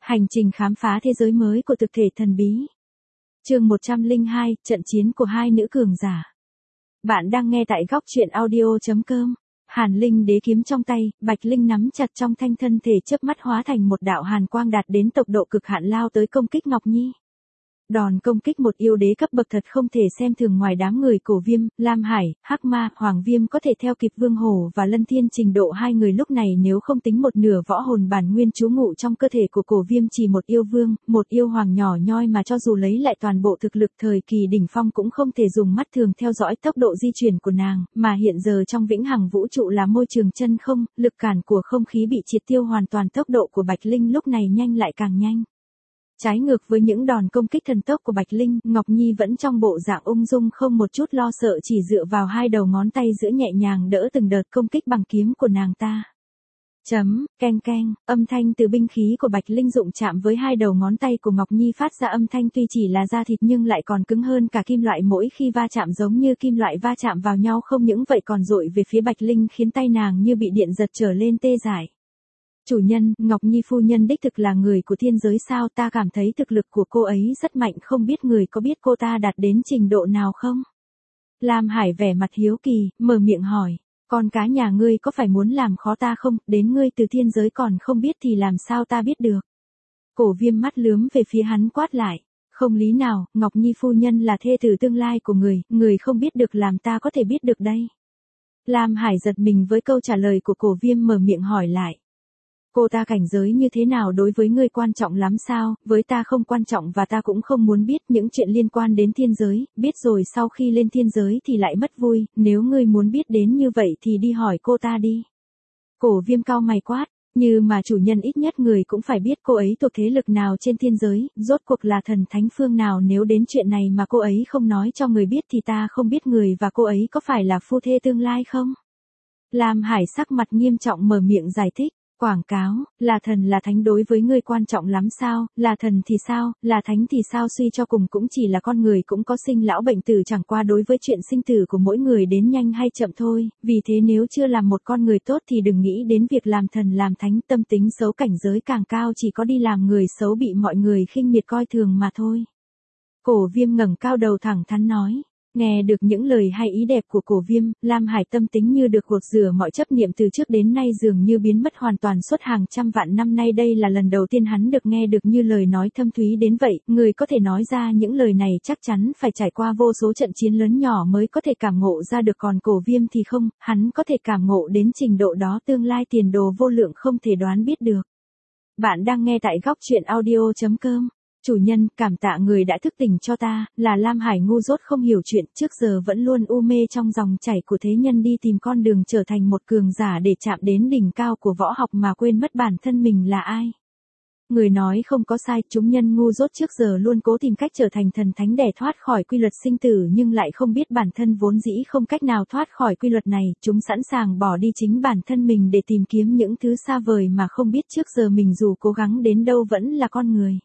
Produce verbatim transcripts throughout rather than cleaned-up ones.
Hành trình khám phá thế giới mới của thực thể thần bí. Chương một trăm lẻ hai, trận chiến của hai nữ cường giả. Bạn đang nghe tại góc truyện audio chấm com. Hàn Linh đế kiếm trong tay, Bạch Linh nắm chặt trong thanh thân thể chớp mắt hóa thành một đạo hàn quang đạt đến tốc độ cực hạn lao tới công kích Ngọc Nhi. Đòn công kích một yêu đế cấp bậc thật không thể xem thường, ngoài đám người Cổ Viêm, Lam Hải, Hắc Ma, Hoàng Viêm có thể theo kịp Vương Hổ và Lân Thiên, trình độ hai người lúc này nếu không tính một nửa võ hồn bản nguyên trú ngụ trong cơ thể của Cổ Viêm chỉ một yêu vương, một yêu hoàng nhỏ nhoi mà cho dù lấy lại toàn bộ thực lực thời kỳ đỉnh phong cũng không thể dùng mắt thường theo dõi tốc độ di chuyển của nàng, mà hiện giờ trong vĩnh hằng vũ trụ là môi trường chân không, lực cản của không khí bị triệt tiêu hoàn toàn, tốc độ của Bạch Linh lúc này nhanh lại càng nhanh. Trái ngược với những đòn công kích thần tốc của Bạch Linh, Ngọc Nhi vẫn trong bộ dạng ung dung không một chút lo sợ, chỉ dựa vào hai đầu ngón tay giữa nhẹ nhàng đỡ từng đợt công kích bằng kiếm của nàng ta. Chấm, keng keng, âm thanh từ binh khí của Bạch Linh dụng chạm với hai đầu ngón tay của Ngọc Nhi phát ra âm thanh tuy chỉ là da thịt nhưng lại còn cứng hơn cả kim loại, mỗi khi va chạm giống như kim loại va chạm vào nhau, không những vậy còn dội về phía Bạch Linh khiến tay nàng như bị điện giật trở lên tê dại. Chủ nhân, Ngọc Nhi phu nhân đích thực là người của thiên giới sao? Ta cảm thấy thực lực của cô ấy rất mạnh, không biết người có biết cô ta đạt đến trình độ nào không? Lam Hải vẻ mặt hiếu kỳ, mở miệng hỏi, con cá nhà ngươi có phải muốn làm khó ta không? Đến ngươi từ thiên giới còn không biết thì làm sao ta biết được? Cổ Viêm mắt lướm về phía hắn quát lại, không lý nào, Ngọc Nhi phu nhân là thê tử tương lai của người, người không biết được làm ta có thể biết được đây? Lam Hải giật mình với câu trả lời của Cổ Viêm, mở miệng hỏi lại. Cô ta cảnh giới như thế nào đối với ngươi quan trọng lắm sao? Với ta không quan trọng và ta cũng không muốn biết những chuyện liên quan đến thiên giới, biết rồi sau khi lên thiên giới thì lại mất vui, nếu ngươi muốn biết đến như vậy thì đi hỏi cô ta đi. Cổ Viêm cau mày quát, như mà chủ nhân ít nhất người cũng phải biết cô ấy thuộc thế lực nào trên thiên giới, rốt cuộc là thần thánh phương nào, nếu đến chuyện này mà cô ấy không nói cho người biết thì ta không biết người và cô ấy có phải là phu thê tương lai không? Lam Hải sắc mặt nghiêm trọng mở miệng giải thích. Quảng cáo, là thần là thánh đối với ngươi quan trọng lắm sao? Là thần thì sao, là thánh thì sao, suy cho cùng cũng chỉ là con người, cũng có sinh lão bệnh tử, chẳng qua đối với chuyện sinh tử của mỗi người đến nhanh hay chậm thôi, vì thế nếu chưa làm một con người tốt thì đừng nghĩ đến việc làm thần làm thánh, tâm tính xấu cảnh giới càng cao chỉ có đi làm người xấu bị mọi người khinh miệt coi thường mà thôi. Cổ Viêm ngẩng cao đầu thẳng thắn nói. Nghe được những lời hay ý đẹp của Cổ Viêm, Lam Hải tâm tính như được gột rửa, mọi chấp niệm từ trước đến nay dường như biến mất hoàn toàn, suốt hàng trăm vạn năm nay đây là lần đầu tiên hắn được nghe được như lời nói thâm thúy đến vậy, người có thể nói ra những lời này chắc chắn phải trải qua vô số trận chiến lớn nhỏ mới có thể cảm ngộ ra được, còn Cổ Viêm thì không, hắn có thể cảm ngộ đến trình độ đó, tương lai tiền đồ vô lượng không thể đoán biết được. Bạn đang nghe tại góc truyện audio chấm com. Chủ nhân, cảm tạ người đã thức tỉnh cho ta, là Lam Hải ngu dốt không hiểu chuyện, trước giờ vẫn luôn u mê trong dòng chảy của thế nhân, đi tìm con đường trở thành một cường giả để chạm đến đỉnh cao của võ học mà quên mất bản thân mình là ai. Người nói không có sai, chúng nhân ngu dốt trước giờ luôn cố tìm cách trở thành thần thánh để thoát khỏi quy luật sinh tử, nhưng lại không biết bản thân vốn dĩ không cách nào thoát khỏi quy luật này, chúng sẵn sàng bỏ đi chính bản thân mình để tìm kiếm những thứ xa vời mà không biết trước giờ mình dù cố gắng đến đâu vẫn là con người.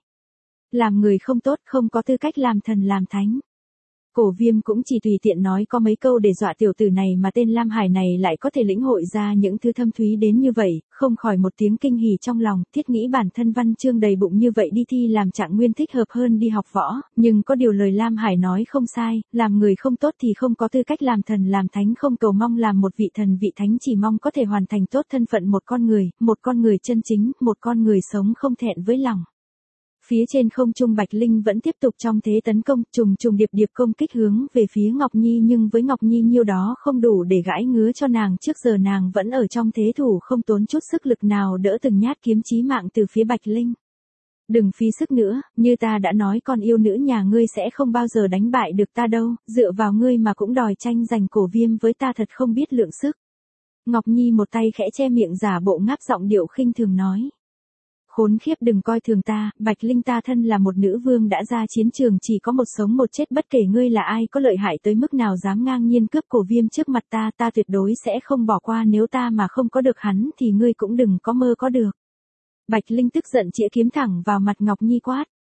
Làm người không tốt, không có tư cách làm thần làm thánh. Cổ Viêm cũng chỉ tùy tiện nói có mấy câu để dọa tiểu tử này mà tên Lam Hải này lại có thể lĩnh hội ra những thứ thâm thúy đến như vậy, không khỏi một tiếng kinh hỉ trong lòng, thiết nghĩ bản thân văn chương đầy bụng như vậy đi thi làm trạng nguyên thích hợp hơn đi học võ, nhưng có điều lời Lam Hải nói không sai, làm người không tốt thì không có tư cách làm thần làm thánh, không cầu mong làm một vị thần vị thánh, chỉ mong có thể hoàn thành tốt thân phận một con người, một con người chân chính, một con người sống không thẹn với lòng. Phía trên không trung Bạch Linh vẫn tiếp tục trong thế tấn công, trùng trùng điệp điệp công kích hướng về phía Ngọc Nhi, nhưng với Ngọc Nhi nhiêu đó không đủ để gãi ngứa cho nàng, trước giờ nàng vẫn ở trong thế thủ không tốn chút sức lực nào đỡ từng nhát kiếm chí mạng từ phía Bạch Linh. Đừng phí sức nữa, như ta đã nói con yêu nữ nhà ngươi sẽ không bao giờ đánh bại được ta đâu, dựa vào ngươi mà cũng đòi tranh giành Cổ Viêm với ta, thật không biết lượng sức. Ngọc Nhi một tay khẽ che miệng giả bộ ngáp giọng điệu khinh thường nói. Khốn khiếp, đừng coi thường ta, Bạch Linh, ta thân là một nữ vương đã ra chiến trường chỉ có một sống một chết, bất kể ngươi là ai, có lợi hại tới mức nào dám ngang nhiên cướp Cổ Viêm trước mặt ta, ta tuyệt đối sẽ không bỏ qua, nếu ta mà không có được hắn thì ngươi cũng đừng có mơ có được. Bạch Linh tức giận chĩa kiếm thẳng vào mặt Ngọc Nhi quát.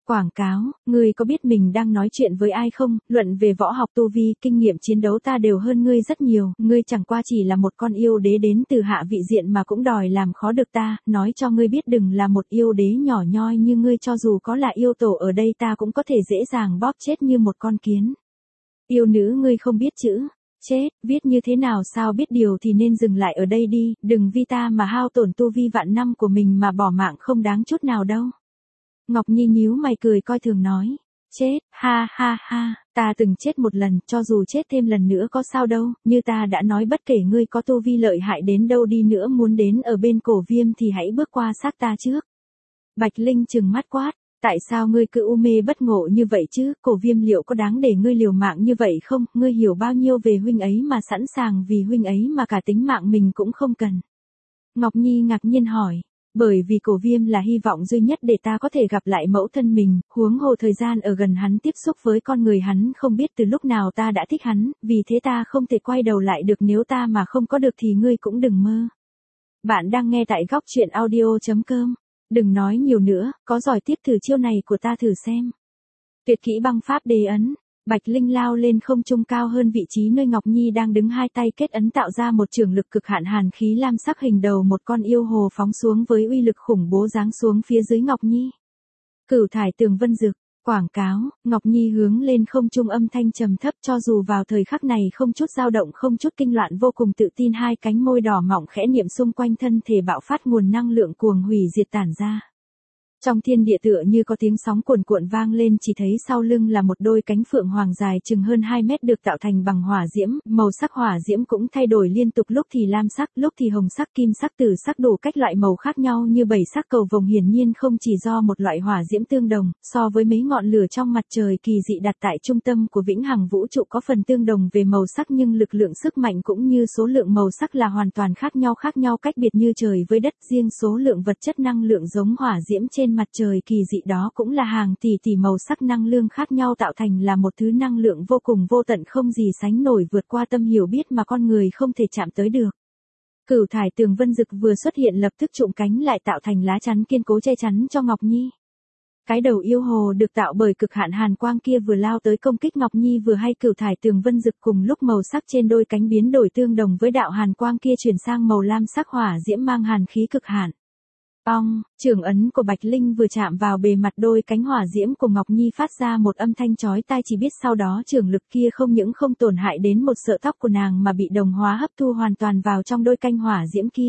Quảng cáo, ngươi có biết mình đang nói chuyện với ai không? Luận về võ học tu vi, kinh nghiệm chiến đấu ta đều hơn ngươi rất nhiều, ngươi chẳng qua chỉ là một con yêu đế đến từ hạ vị diện mà cũng đòi làm khó được ta, nói cho ngươi biết đừng là một yêu đế nhỏ nhoi như ngươi, cho dù có là yêu tổ ở đây ta cũng có thể dễ dàng bóp chết như một con kiến. Yêu nữ ngươi không biết chữ, chết, viết như thế nào sao biết điều thì nên dừng lại ở đây đi, đừng vì ta mà hao tổn tu vi vạn năm của mình mà bỏ mạng không đáng chút nào đâu. Ngọc Nhi nhíu mày cười coi thường nói, chết, ha ha ha, ta từng chết một lần, cho dù chết thêm lần nữa có sao đâu, như ta đã nói bất kể ngươi có tu vi lợi hại đến đâu đi nữa muốn đến ở bên Cổ Viêm thì hãy bước qua xác ta trước. Bạch Linh trừng mắt quát, tại sao ngươi cứ u mê bất ngộ như vậy chứ, Cổ Viêm liệu có đáng để ngươi liều mạng như vậy không, ngươi hiểu bao nhiêu về huynh ấy mà sẵn sàng vì huynh ấy mà cả tính mạng mình cũng không cần. Ngọc Nhi ngạc nhiên hỏi. Bởi vì Cổ Viêm là hy vọng duy nhất để ta có thể gặp lại mẫu thân mình, huống hồ thời gian ở gần hắn tiếp xúc với con người hắn không biết từ lúc nào ta đã thích hắn, vì thế ta không thể quay đầu lại được, nếu ta mà không có được thì ngươi cũng đừng mơ. Bạn đang nghe tại góc truyện audio chấm com. Đừng nói nhiều nữa, có giỏi tiếp thử chiêu này của ta thử xem. Tuyệt kỹ băng pháp đế ấn. Bạch Linh lao lên không trung cao hơn vị trí nơi Ngọc Nhi đang đứng, hai tay kết ấn tạo ra một trường lực cực hạn hàn khí lam sắc hình đầu một con yêu hồ phóng xuống với uy lực khủng bố giáng xuống phía dưới Ngọc Nhi. Cửu thải tường vân dực, quảng cáo, Ngọc Nhi hướng lên không trung âm thanh trầm thấp, cho dù vào thời khắc này không chút dao động không chút kinh loạn, vô cùng tự tin, hai cánh môi đỏ mọng khẽ niệm xung quanh thân thể bạo phát nguồn năng lượng cuồng hủy diệt tản ra. Trong thiên địa tựa như có tiếng sóng cuồn cuộn vang lên, chỉ thấy sau lưng là một đôi cánh phượng hoàng dài chừng hơn hai mét được tạo thành bằng hỏa diễm, màu sắc hỏa diễm cũng thay đổi liên tục, lúc thì lam sắc, lúc thì hồng sắc, kim sắc, tử sắc, đủ cách loại màu khác nhau như bảy sắc cầu vồng, hiển nhiên không chỉ do một loại hỏa diễm tương đồng, so với mấy ngọn lửa trong mặt trời kỳ dị đặt tại trung tâm của vĩnh hằng vũ trụ có phần tương đồng về màu sắc, nhưng lực lượng sức mạnh cũng như số lượng màu sắc là hoàn toàn khác nhau, khác nhau cách biệt như trời với đất, riêng số lượng vật chất năng lượng giống hỏa diễm trên mặt trời kỳ dị đó cũng là hàng tỷ tỷ màu sắc năng lượng khác nhau tạo thành là một thứ năng lượng vô cùng vô tận, không gì sánh nổi, vượt qua tâm hiểu biết mà con người không thể chạm tới được. Cửu thải tường vân dực vừa xuất hiện lập tức trụm cánh lại tạo thành lá chắn kiên cố che chắn cho Ngọc Nhi. Cái đầu yêu hồ được tạo bởi cực hạn hàn quang kia vừa lao tới công kích Ngọc Nhi vừa hay cửu thải tường vân dực, cùng lúc màu sắc trên đôi cánh biến đổi tương đồng với đạo hàn quang kia chuyển sang màu lam sắc hỏa diễm mang hàn khí cực hạn. Ong, trường ấn của Bạch Linh vừa chạm vào bề mặt đôi cánh hỏa diễm của Ngọc Nhi phát ra một âm thanh chói tai, chỉ biết sau đó trường lực kia không những không tổn hại đến một sợi tóc của nàng mà bị đồng hóa hấp thu hoàn toàn vào trong đôi cánh hỏa diễm kia.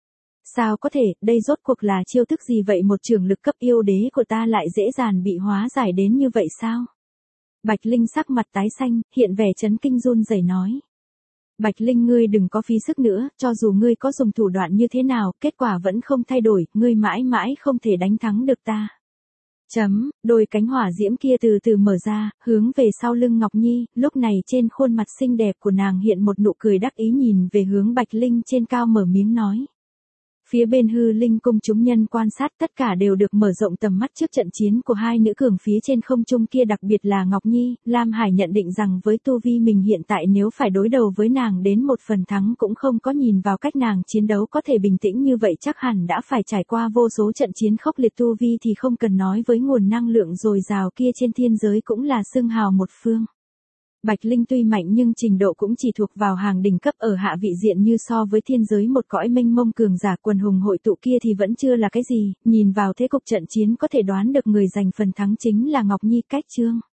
Sao có thể, đây rốt cuộc là chiêu thức gì vậy, một trường lực cấp yêu đế của ta lại dễ dàng bị hóa giải đến như vậy sao? Bạch Linh sắc mặt tái xanh, hiện vẻ chấn kinh run rẩy nói. Bạch Linh, ngươi đừng có phí sức nữa, cho dù ngươi có dùng thủ đoạn như thế nào, kết quả vẫn không thay đổi, ngươi mãi mãi không thể đánh thắng được ta. Chấm, đôi cánh hỏa diễm kia từ từ mở ra, hướng về sau lưng Ngọc Nhi, lúc này trên khuôn mặt xinh đẹp của nàng hiện một nụ cười đắc ý, nhìn về hướng Bạch Linh trên cao mở miếng nói. Phía bên hư linh cung chúng nhân quan sát tất cả đều được mở rộng tầm mắt trước trận chiến của hai nữ cường phía trên không trung kia, đặc biệt là Ngọc Nhi. Lam Hải nhận định rằng với tu vi mình hiện tại nếu phải đối đầu với nàng đến một phần thắng cũng không có, nhìn vào cách nàng chiến đấu có thể bình tĩnh như vậy chắc hẳn đã phải trải qua vô số trận chiến khốc liệt, tu vi thì không cần nói, với nguồn năng lượng dồi dào kia trên thiên giới cũng là xưng hào một phương. Bạch Linh tuy mạnh nhưng trình độ cũng chỉ thuộc vào hàng đỉnh cấp ở hạ vị diện, như so với thiên giới một cõi mênh mông cường giả quần hùng hội tụ kia thì vẫn chưa là cái gì, nhìn vào thế cục trận chiến có thể đoán được người giành phần thắng chính là Ngọc Nhi. Cách chương